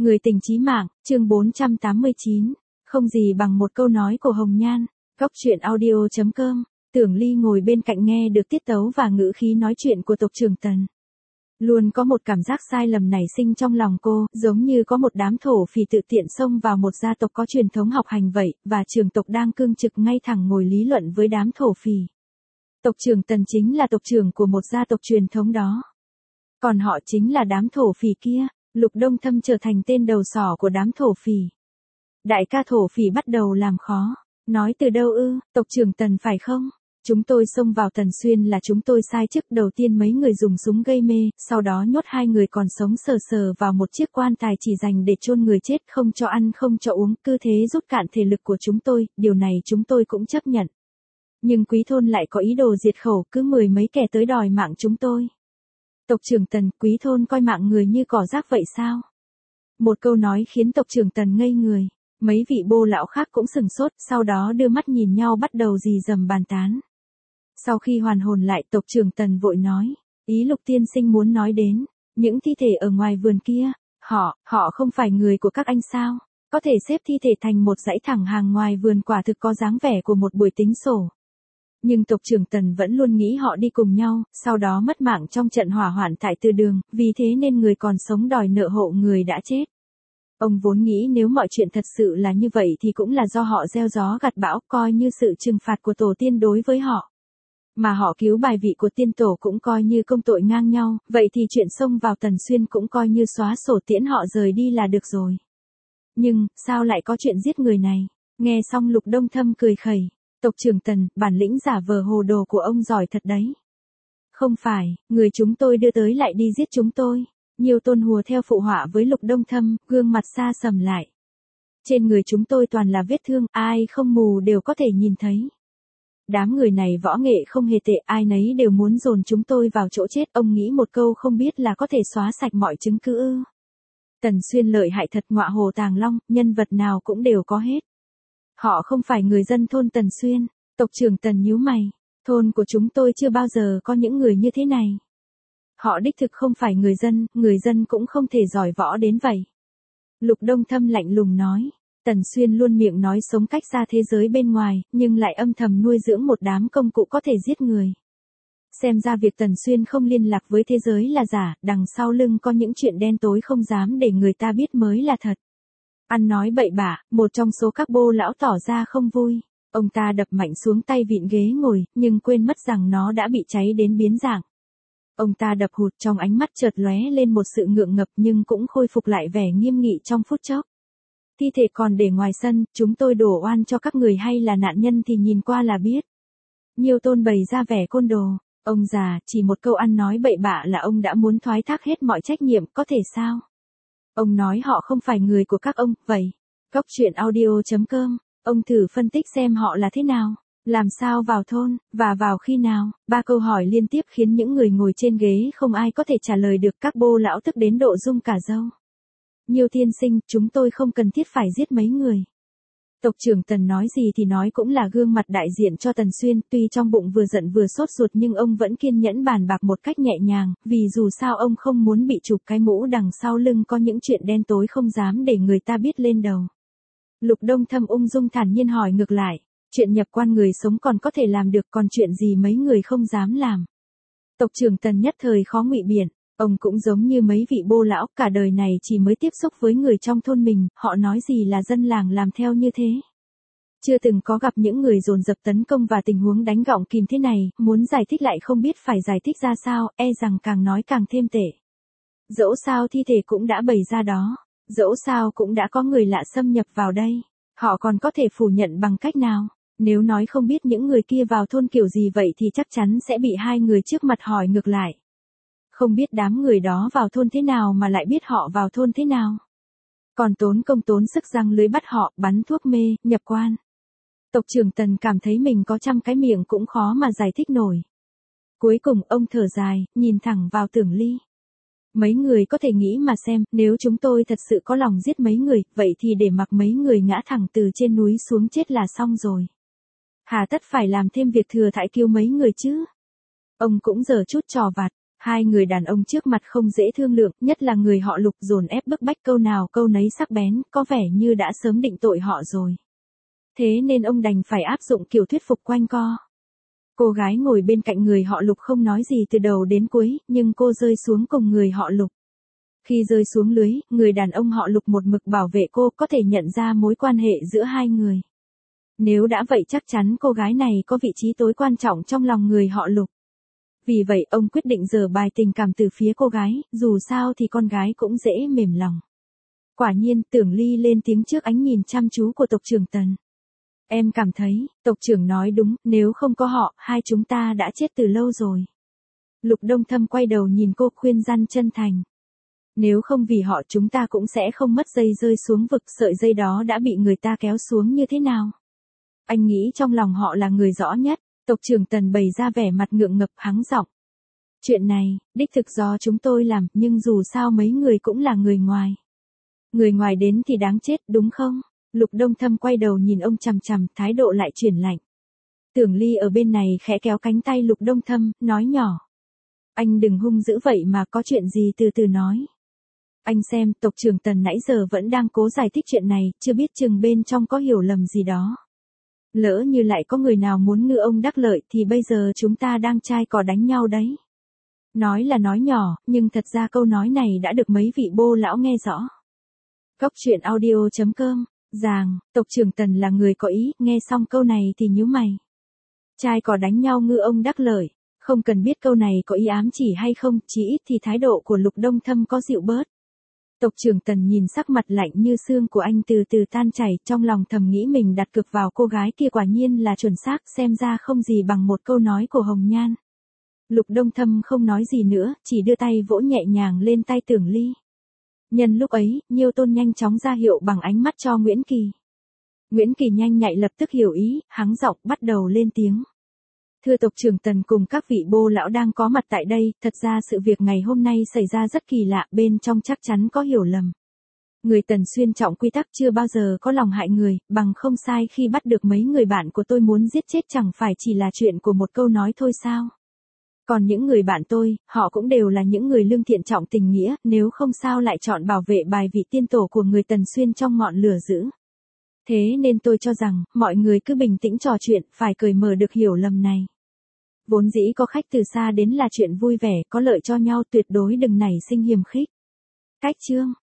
Người tình chí mạng, chương 489. Không gì bằng một câu nói của Hồng Nhan. Góc truyện audio.com. Tưởng Ly ngồi bên cạnh nghe được tiết tấu và ngữ khí nói chuyện của tộc trưởng Tần. Luôn có một cảm giác sai lầm nảy sinh trong lòng cô, giống như có một đám thổ phỉ tự tiện xông vào một gia tộc có truyền thống học hành vậy, và trưởng tộc đang cương trực ngay thẳng ngồi lý luận với đám thổ phỉ. Tộc trưởng Tần chính là tộc trưởng của một gia tộc truyền thống đó. Còn họ chính là đám thổ phỉ kia. Lục Đông Thâm trở thành tên đầu sỏ của đám thổ phỉ. Đại ca thổ phỉ bắt đầu làm khó. Nói từ đâu ư, tộc trưởng Tần phải không? Chúng tôi xông vào Tần Xuyên là chúng tôi sai trước. Đầu tiên mấy người dùng súng gây mê, sau đó nhốt hai người còn sống sờ sờ vào một chiếc quan tài chỉ dành để chôn người chết, không cho ăn không cho uống, cứ thế rút cạn thể lực của chúng tôi, điều này chúng tôi cũng chấp nhận. Nhưng Quý thôn lại có ý đồ diệt khẩu, cứ mười mấy kẻ tới đòi mạng chúng tôi. Tộc trưởng Tần, Quý thôn coi mạng người như cỏ rác vậy sao? Một câu nói khiến tộc trưởng Tần ngây người. Mấy vị bô lão khác cũng sừng sốt, sau đó đưa mắt nhìn nhau bắt đầu rì rầm bàn tán. Sau khi hoàn hồn lại, tộc trưởng Tần vội nói, ý Lục tiên sinh muốn nói đến, những thi thể ở ngoài vườn kia, họ không phải người của các anh sao? Có thể xếp thi thể thành một dãy thẳng hàng ngoài vườn, quả thực có dáng vẻ của một buổi tính sổ. Nhưng tộc trưởng Tần vẫn luôn nghĩ họ đi cùng nhau, sau đó mất mạng trong trận hỏa hoạn tại Từ Đường, vì thế nên người còn sống đòi nợ hộ người đã chết. Ông vốn nghĩ nếu mọi chuyện thật sự là như vậy thì cũng là do họ gieo gió gặt bão, coi như sự trừng phạt của tổ tiên đối với họ. Mà họ cứu bài vị của tiên tổ cũng coi như công tội ngang nhau, vậy thì chuyện xông vào Tần Xuyên cũng coi như xóa sổ, tiễn họ rời đi là được rồi. Nhưng, sao lại có chuyện giết người này? Nghe xong Lục Đông Thâm cười khẩy. Tộc trưởng Tần, bản lĩnh giả vờ hồ đồ của ông giỏi thật đấy. Không phải, người chúng tôi đưa tới lại đi giết chúng tôi. Nhiều tôn hùa theo phụ họa với Lục Đông Thâm, gương mặt xa sầm lại. Trên người chúng tôi toàn là vết thương, ai không mù đều có thể nhìn thấy. Đám người này võ nghệ không hề tệ, ai nấy đều muốn dồn chúng tôi vào chỗ chết. Ông nghĩ một câu không biết là có thể xóa sạch mọi chứng cứ ư? Tần Xuyên lợi hại thật, ngọa hồ tàng long, nhân vật nào cũng đều có hết. Họ không phải người dân thôn Tần Xuyên. Tộc trưởng Tần nhíu mày. Thôn của chúng tôi chưa bao giờ có những người như thế này. Họ đích thực không phải người dân cũng không thể giỏi võ đến vậy. Lục Đông Thâm lạnh lùng nói. Tần Xuyên luôn miệng nói sống cách xa thế giới bên ngoài, nhưng lại âm thầm nuôi dưỡng một đám công cụ có thể giết người. Xem ra việc Tần Xuyên không liên lạc với thế giới là giả, đằng sau lưng có những chuyện đen tối không dám để người ta biết mới là thật. Ăn nói bậy bạ, một trong số các bô lão tỏ ra không vui. Ông ta đập mạnh xuống tay vịn ghế ngồi, nhưng quên mất rằng nó đã bị cháy đến biến dạng. Ông ta đập hụt, trong ánh mắt chợt lóe lên một sự ngượng ngập nhưng cũng khôi phục lại vẻ nghiêm nghị trong phút chốc. Thi thể còn để ngoài sân, chúng tôi đổ oan cho các người hay là nạn nhân thì nhìn qua là biết. Nhiều tôn bày ra vẻ côn đồ. Ông già, chỉ một câu ăn nói bậy bạ là ông đã muốn thoái thác hết mọi trách nhiệm, có thể sao? Ông nói họ không phải người của các ông, vậy. Góc truyện audio.com, ông thử phân tích xem họ là thế nào, làm sao vào thôn, và vào khi nào. Ba câu hỏi liên tiếp khiến những người ngồi trên ghế không ai có thể trả lời được, các bô lão tức đến độ rung cả râu. Nhiều tiên sinh, chúng tôi không cần thiết phải giết mấy người. Tộc trưởng Tần nói gì thì nói cũng là gương mặt đại diện cho Tần Xuyên, tuy trong bụng vừa giận vừa sốt ruột nhưng ông vẫn kiên nhẫn bàn bạc một cách nhẹ nhàng, vì dù sao ông không muốn bị chụp cái mũ đằng sau lưng có những chuyện đen tối không dám để người ta biết lên đầu. Lục Đông Thâm ung dung thản nhiên hỏi ngược lại, chuyện nhập quan người sống còn có thể làm được, còn chuyện gì mấy người không dám làm? Tộc trưởng Tần nhất thời khó ngụy biện. Ông cũng giống như mấy vị bô lão, cả đời này chỉ mới tiếp xúc với người trong thôn mình, họ nói gì là dân làng làm theo như thế. Chưa từng có gặp những người dồn dập tấn công và tình huống đánh gọng kìm thế này, muốn giải thích lại không biết phải giải thích ra sao, e rằng càng nói càng thêm tệ. Dẫu sao thi thể cũng đã bày ra đó, dẫu sao cũng đã có người lạ xâm nhập vào đây, họ còn có thể phủ nhận bằng cách nào? Nếu nói không biết những người kia vào thôn kiểu gì vậy thì chắc chắn sẽ bị hai người trước mặt hỏi ngược lại. Không biết đám người đó vào thôn thế nào mà lại biết họ vào thôn thế nào. Còn tốn công tốn sức răng lưới bắt họ, bắn thuốc mê, nhập quan. Tộc trưởng Tần cảm thấy mình có trăm cái miệng cũng khó mà giải thích nổi. Cuối cùng ông thở dài, nhìn thẳng vào Tưởng Ly. Mấy người có thể nghĩ mà xem, nếu chúng tôi thật sự có lòng giết mấy người, vậy thì để mặc mấy người ngã thẳng từ trên núi xuống chết là xong rồi. Hà tất phải làm thêm việc thừa thãi cứu mấy người chứ. Ông cũng giở chút trò vặt. Hai người đàn ông trước mặt không dễ thương lượng, nhất là người họ Lục dồn ép bức bách câu nào câu nấy sắc bén, có vẻ như đã sớm định tội họ rồi. Thế nên ông đành phải áp dụng kiểu thuyết phục quanh co. Cô gái ngồi bên cạnh người họ Lục không nói gì từ đầu đến cuối, nhưng cô rơi xuống cùng người họ Lục. Khi rơi xuống lưới, người đàn ông họ Lục một mực bảo vệ cô, có thể nhận ra mối quan hệ giữa hai người. Nếu đã vậy chắc chắn cô gái này có vị trí tối quan trọng trong lòng người họ Lục. Vì vậy ông quyết định giở bài tình cảm từ phía cô gái, dù sao thì con gái cũng dễ mềm lòng. Quả nhiên Tưởng Ly lên tiếng trước ánh nhìn chăm chú của tộc trưởng Tần. Em cảm thấy, tộc trưởng nói đúng, nếu không có họ, hai chúng ta đã chết từ lâu rồi. Lục Đông Thâm quay đầu nhìn cô khuyên răn chân thành. Nếu không vì họ chúng ta cũng sẽ không mất dây rơi xuống vực, sợi dây đó đã bị người ta kéo xuống như thế nào. Anh nghĩ trong lòng họ là người rõ nhất. Tộc trưởng Tần bày ra vẻ mặt ngượng ngập hắng giọng. Chuyện này, đích thực do chúng tôi làm, nhưng dù sao mấy người cũng là người ngoài. Người ngoài đến thì đáng chết, đúng không? Lục Đông Thâm quay đầu nhìn ông chằm chằm, thái độ lại chuyển lạnh. Tưởng Ly ở bên này khẽ kéo cánh tay Lục Đông Thâm, nói nhỏ. Anh đừng hung dữ vậy mà, có chuyện gì từ từ nói. Anh xem, tộc trưởng Tần nãy giờ vẫn đang cố giải thích chuyện này, chưa biết chừng bên trong có hiểu lầm gì đó. Lỡ như lại có người nào muốn ngư ông đắc lợi thì bây giờ chúng ta đang chai cò đánh nhau đấy. Nói là nói nhỏ, nhưng thật ra câu nói này đã được mấy vị bô lão nghe rõ. Cốc truyện audio.com, Giàng, tộc trưởng Tần là người có ý, nghe xong câu này thì nhíu mày. Chai cò đánh nhau ngư ông đắc lợi, không cần biết câu này có ý ám chỉ hay không, chỉ ít thì thái độ của Lục Đông Thâm có dịu bớt. Tộc trưởng Tần nhìn sắc mặt lạnh như xương của anh từ từ tan chảy, trong lòng thầm nghĩ mình đặt cược vào cô gái kia quả nhiên là chuẩn xác, xem ra không gì bằng một câu nói của Hồng Nhan. Lục Đông Thâm không nói gì nữa, chỉ đưa tay vỗ nhẹ nhàng lên tay Tưởng Ly. Nhân lúc ấy, Nhiêu Tôn nhanh chóng ra hiệu bằng ánh mắt cho Nguyễn Kỳ. Nguyễn Kỳ nhanh nhạy lập tức hiểu ý, hắng giọng bắt đầu lên tiếng. Thưa tộc trưởng Tần cùng các vị bô lão đang có mặt tại đây, thật ra sự việc ngày hôm nay xảy ra rất kỳ lạ, bên trong chắc chắn có hiểu lầm. Người Tần xuyên trọng quy tắc chưa bao giờ có lòng hại người, bằng không sai khi bắt được mấy người bạn của tôi muốn giết chết chẳng phải chỉ là chuyện của một câu nói thôi sao. Còn những người bạn tôi, họ cũng đều là những người lương thiện trọng tình nghĩa, nếu không sao lại chọn bảo vệ bài vị tiên tổ của người Tần xuyên trong ngọn lửa dữ. Thế nên tôi cho rằng, mọi người cứ bình tĩnh trò chuyện, phải cởi mở được hiểu lầm này. Vốn dĩ có khách từ xa đến là chuyện vui vẻ, có lợi cho nhau, tuyệt đối đừng nảy sinh hiềm khích. Cách chương